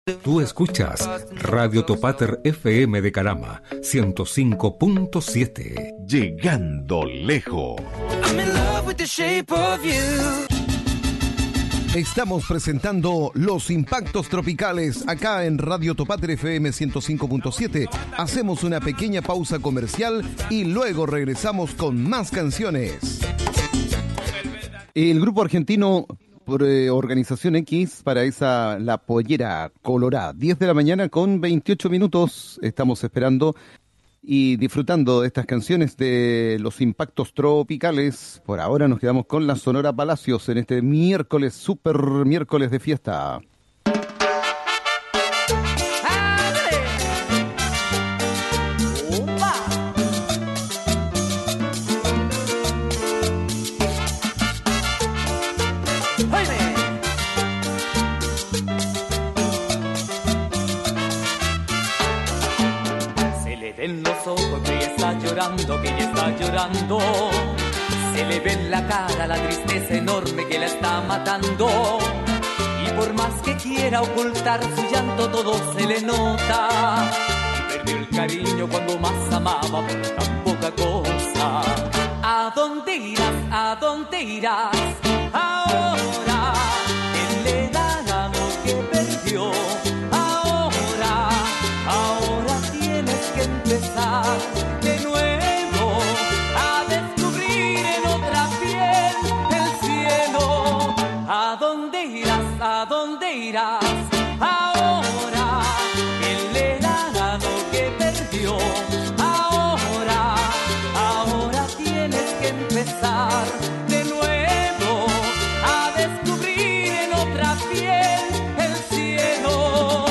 Tú escuchas Radio Topater FM de Calama, 105.7. Llegando lejos. Estamos presentando Los Impactos Tropicales acá en Radio Topater FM 105.7. Hacemos una pequeña pausa comercial y luego regresamos con más canciones. El grupo argentino por Organización X para La Pollera Colorada, 10 de la mañana con 28 minutos. Estamos esperando y disfrutando de estas canciones de Los Impactos Tropicales. Por ahora nos quedamos con la Sonora Palacios en este miércoles, super miércoles de fiesta. En los ojos que ella está llorando, se le ve en la cara la tristeza enorme que la está matando, y por más que quiera ocultar su llanto todo se le nota, y perdió el cariño cuando más amaba por tan poca cosa. ¿A dónde irás? ¿A dónde irás? Ahora él le dará lo que perdió. Empezar de nuevo a descubrir en otra piel el cielo. ¿A dónde irás? ¿A dónde irás? Ahora él le dará lo que perdió. Ahora tienes que empezar de nuevo a descubrir en otra piel el cielo.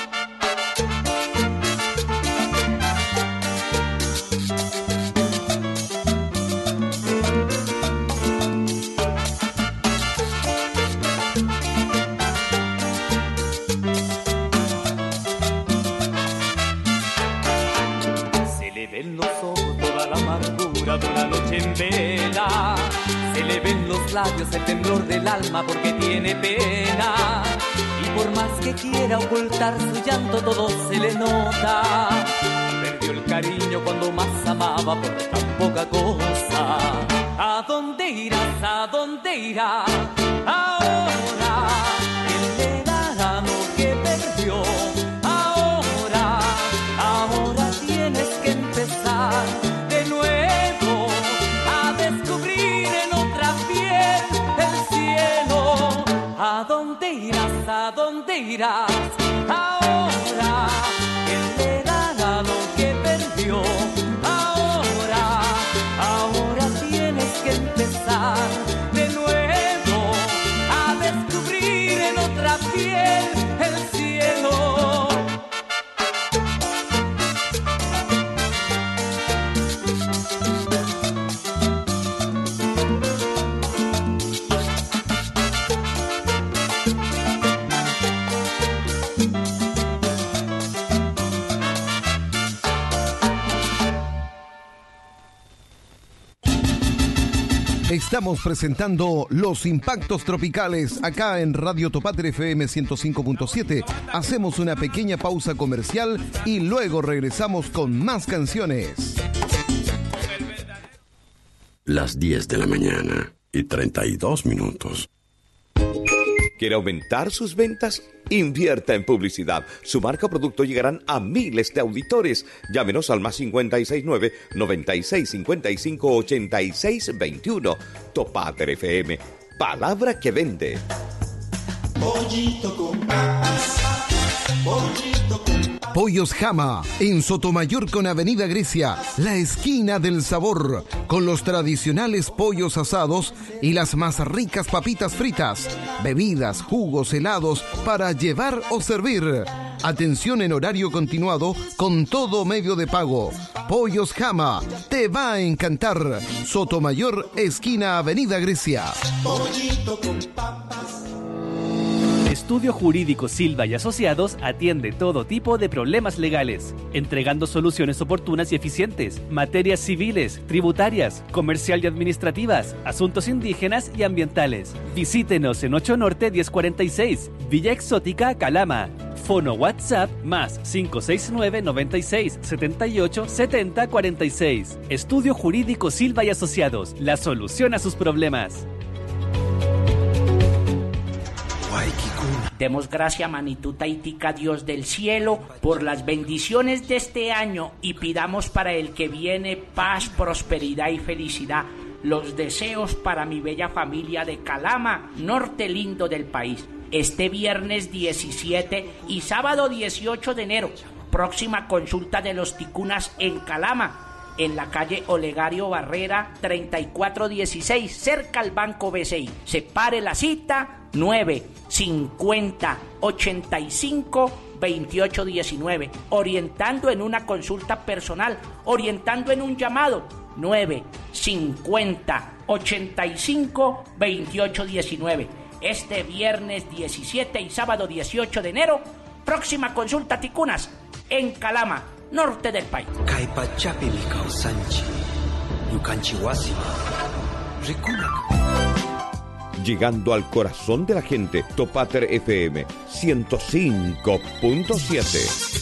De una noche en vela, se le ven los labios el temblor del alma porque tiene pena, y por más que quiera ocultar su llanto todo se le nota, perdió el cariño cuando más amaba por tan poca cosa. ¿A dónde irás? ¿A dónde irás? Ahora él le dará lo que perdió. Ahora tienes que empezar de nuevo a descubrir en otra piel el cielo. ¿A dónde irás? ¿A dónde irás? Ahora él le dará lo que perdió. Ahora tienes que empezar de nuevo a descubrir en otra piel el cielo. Estamos presentando Los Impactos Tropicales acá en Radio Topater FM 105.7. Hacemos una pequeña pausa comercial y luego regresamos con más canciones. Las 10 de la mañana y 32 minutos. ¿Quiere aumentar sus ventas? Invierta en publicidad. Su marca o producto llegarán a miles de auditores. Llámenos al más 569-9655-8621. Topater FM. Palabra que vende. Pollito con papas. Pollito con papas. Pollos Jama, en Sotomayor con Avenida Grecia, la esquina del sabor, con los tradicionales pollos asados y las más ricas papitas fritas, bebidas, jugos, helados para llevar o servir. Atención en horario continuado con todo medio de pago. Pollos Jama, te va a encantar. Sotomayor, esquina Avenida Grecia. Pollito con papas. Estudio Jurídico Silva y Asociados atiende todo tipo de problemas legales, entregando soluciones oportunas y eficientes, materias civiles, tributarias, comercial y administrativas, asuntos indígenas y ambientales. Visítenos en 8 Norte 1046, Villa Exótica, Calama. Teléfono WhatsApp más 569 96 78 70 46. Estudio Jurídico Silva y Asociados. La solución a sus problemas. Demos gracias a Manituta y Tica, Dios del cielo, por las bendiciones de este año y pidamos para el que viene paz, prosperidad y felicidad. Los deseos para mi bella familia de Calama, norte lindo del país. Este viernes 17 y sábado 18 de enero, próxima consulta de los ticunas en Calama, en la calle Olegario Barrera 3416, cerca al Banco BCI. Separe la cita 950-85-2819, orientando en una consulta personal, orientando en un llamado 950-85-2819. Este viernes 17 y sábado 18 de enero, próxima consulta ticunas en Calama, norte del país. Llegando al corazón de la gente, Topater FM 105.7.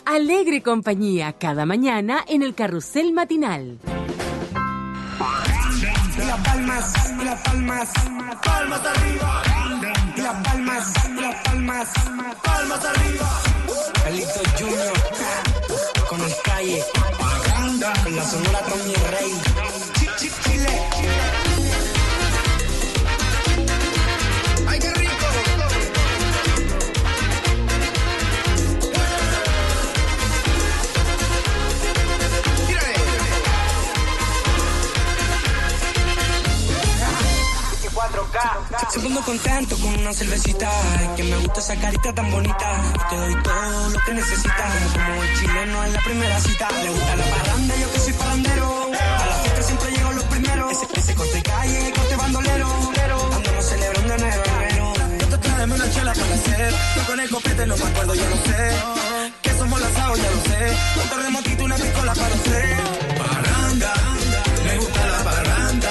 Alegre compañía cada mañana en el carrusel matinal. Y las palmas, palmas arriba. Y las palmas, palmas arriba. Carlito Junior, con el Calle, con la sonora con mi rey. Chile. ¡Ay, qué rico! Siempre ando contento con una cervecita. Es que me gusta esa carita tan bonita. Te doy todo lo que necesitas. Como el chileno en la primera cita. Le gusta la parranda, yo que soy parrandero. A la fiesta siempre llego los primeros. Ese corte calle, corte bandolero. Andamos celebrando en enero. Esto tráeme una chela para hacer. Yo con el copete no me acuerdo, yo lo sé. Que somos lanzados, ya lo sé. Un terremotito, una piscola para hacer. Parranda, me gusta la parranda.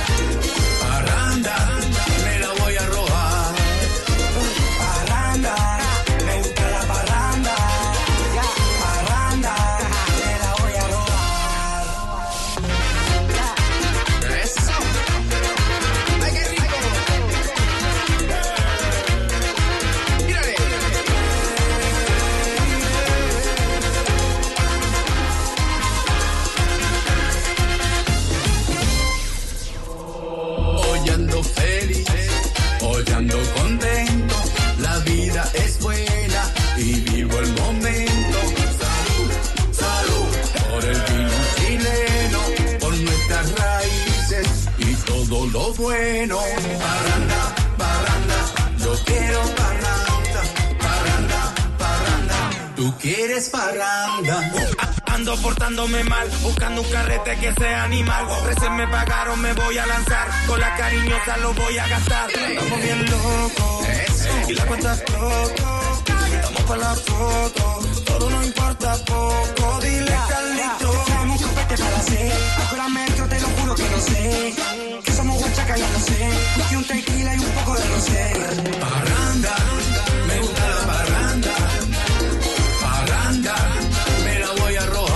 Ando contento, la vida es buena y vivo el momento. Salud, salud, por el vino chileno, por nuestras raíces y todo lo bueno. Parranda, parranda, yo quiero parranda, parranda, parranda, tú quieres parranda. Ando portándome mal, buscando un carrete que sea animal. Recién me pagaron, me voy a lanzar. Con la cariñosa lo voy a gastar. Estamos bien locos, y la cuenta explotó. Estamos para la foto, todo no importa poco. Dile Carlito, tenemos un copete para hacer. Acuérdame, yo te lo juro que no sé. Que somos guachaca, ya lo sé. Y un tequila y un poco de rosé. Parranda, me gusta la parranda. Parranda, me la voy a robar.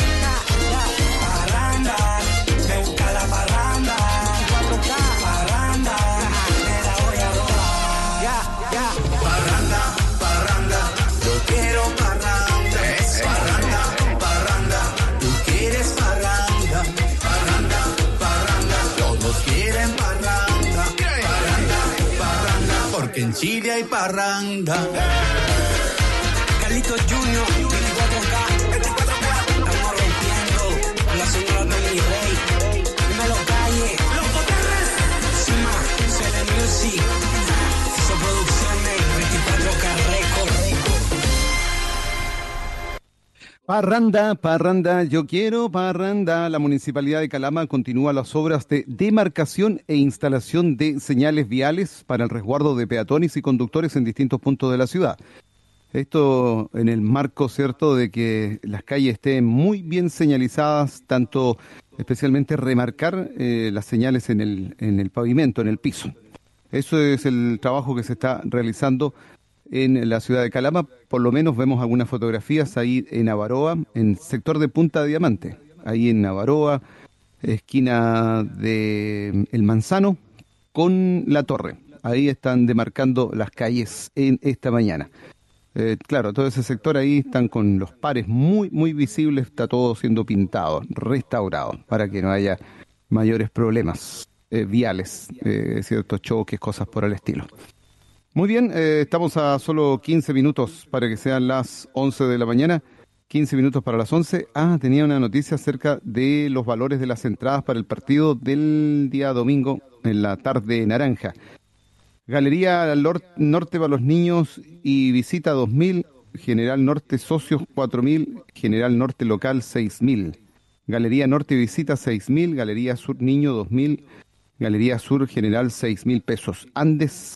Que en Chile hay parranda. Carlito Junior, 24K, 24K. Estamos rompiendo con la señora de mi rey. Dímelo Calle, los Poterres. Sima, Cele Music, hizo producciones, 24K Record. Parranda, parranda, yo quiero parranda. La Municipalidad de Calama continúa las obras de demarcación e instalación de señales viales para el resguardo de peatones y conductores en distintos puntos de la ciudad. Esto en el marco, cierto, de que las calles estén muy bien señalizadas, tanto especialmente remarcar las señales en el pavimento, en el piso. Eso es el trabajo que se está realizando en la ciudad de Calama. Por lo menos vemos algunas fotografías ahí en Avaroa, en sector de Punta Diamante, ahí en Avaroa, esquina de El Manzano con La Torre. Ahí están demarcando las calles en esta mañana. Claro, todo ese sector ahí están con los pares muy, muy visibles, está todo siendo pintado, restaurado, para que no haya mayores problemas viales, ciertos choques, cosas por el estilo. Muy bien, estamos a solo 15 minutos para que sean las 11 de la mañana, 15 minutos para las 11. Tenía una noticia acerca de los valores de las entradas para el partido del día domingo en la tarde naranja. Galería Norte para los niños y visita 2.000, General Norte socios 4.000, General Norte local 6.000. Galería Norte visita 6.000, Galería Sur niño 2.000, Galería Sur General 6.000 pesos. Andes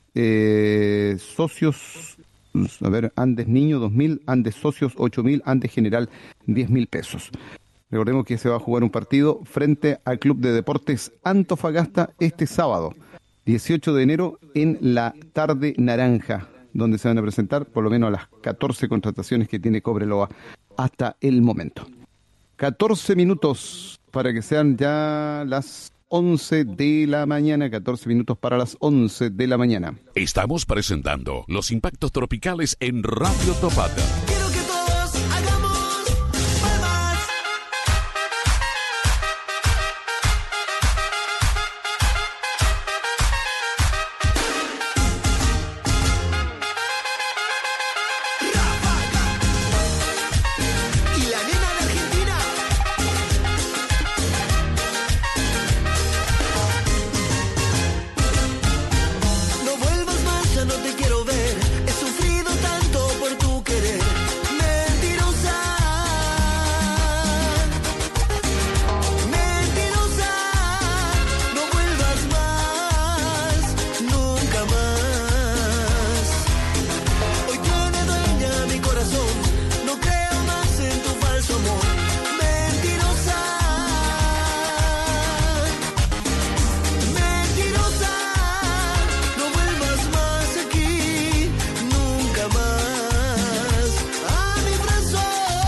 socios, Andes niño 2.000, Andes socios 8.000, Andes General 10.000 pesos. Recordemos que se va a jugar un partido frente al Club de Deportes Antofagasta este sábado, 18 de enero, en la tarde naranja. donde se van a presentar por lo menos las 14 contrataciones que tiene Cobreloa hasta el momento. 14 minutos para que sean ya las 11 de la mañana, 14 minutos para las 11 de la mañana. Estamos presentando los impactos tropicales en Radio Topater. Quiero que todos hagamos palmas. Y la nena de Argentina. No vuelvas más, ya no te quiero ver. He sufrido tanto por tu querer. Mentirosa. Mentirosa. No vuelvas más, nunca más. Hoy tiene dueña mi corazón. No creo más en tu falso amor. Mentirosa. Mentirosa. No vuelvas más aquí, nunca más a mi brazo.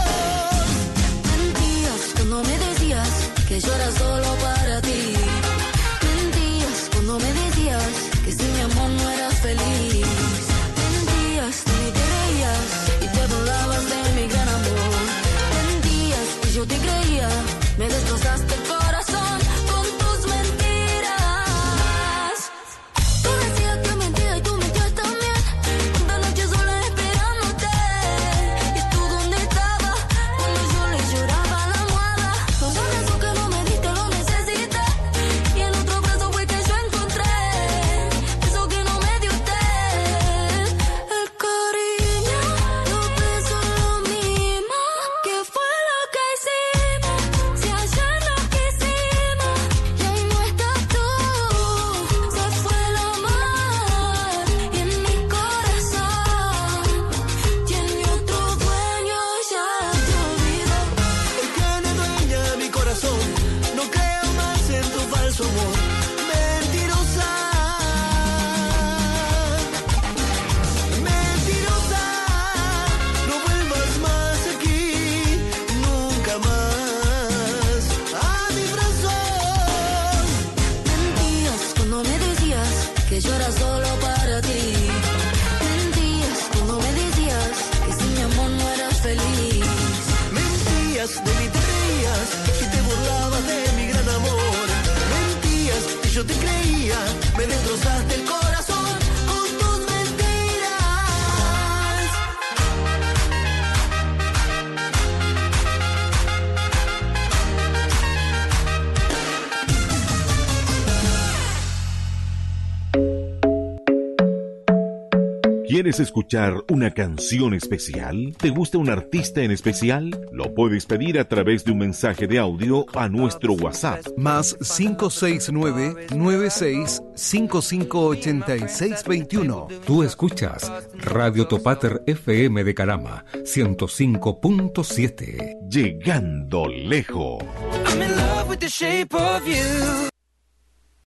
Mentías cuando me decías que yo era solo para ti. Mentías cuando me decías que sin mi amor no eras feliz. Mentías, ni te reías y te burlabas de mi gran amor. Mentías y yo te creía, me destrozaste el corazón con tus mentiras. Tú decías que mentía y tú mentías también. Cuántas noches sola esperándote. ¿Y tú dónde estabas cuando yo le lloraba a la almohada? Los abrazos que no me diste lo necesité. Y en otro brazo fue que yo encontré eso que no me dio usted. El cariño, los besos, lo mismo. ¿Qué fue lo que hicimos? Si ayer nos quisimos y ahí no estás tú. Se fue el amor y en mi corazón tiene otro dueño, ya te olvidó. Hoy tiene dueña mi corazón. No creo más en tu falso amor. Mentirosa. Mentirosa. No vuelvas más aquí, nunca más a mi brazo. Mentías cuando me decías que yo era solo para ti. Mentías cuando me decías que sin mi amor no eras feliz. Mentías, de mí te reías y te burlabas de mi gran amor. Mentías y yo te creía, me destrozaste el corazón con tus mentiras. ¿Quieres escuchar una canción especial? ¿Te gusta un artista en especial? Lo puedes pedir a través de un mensaje de audio a nuestro WhatsApp. Más 569-9655-8621. Tú escuchas Radio Topater FM de Calama, 105.7. Llegando lejos. I'm in love with the shape of you.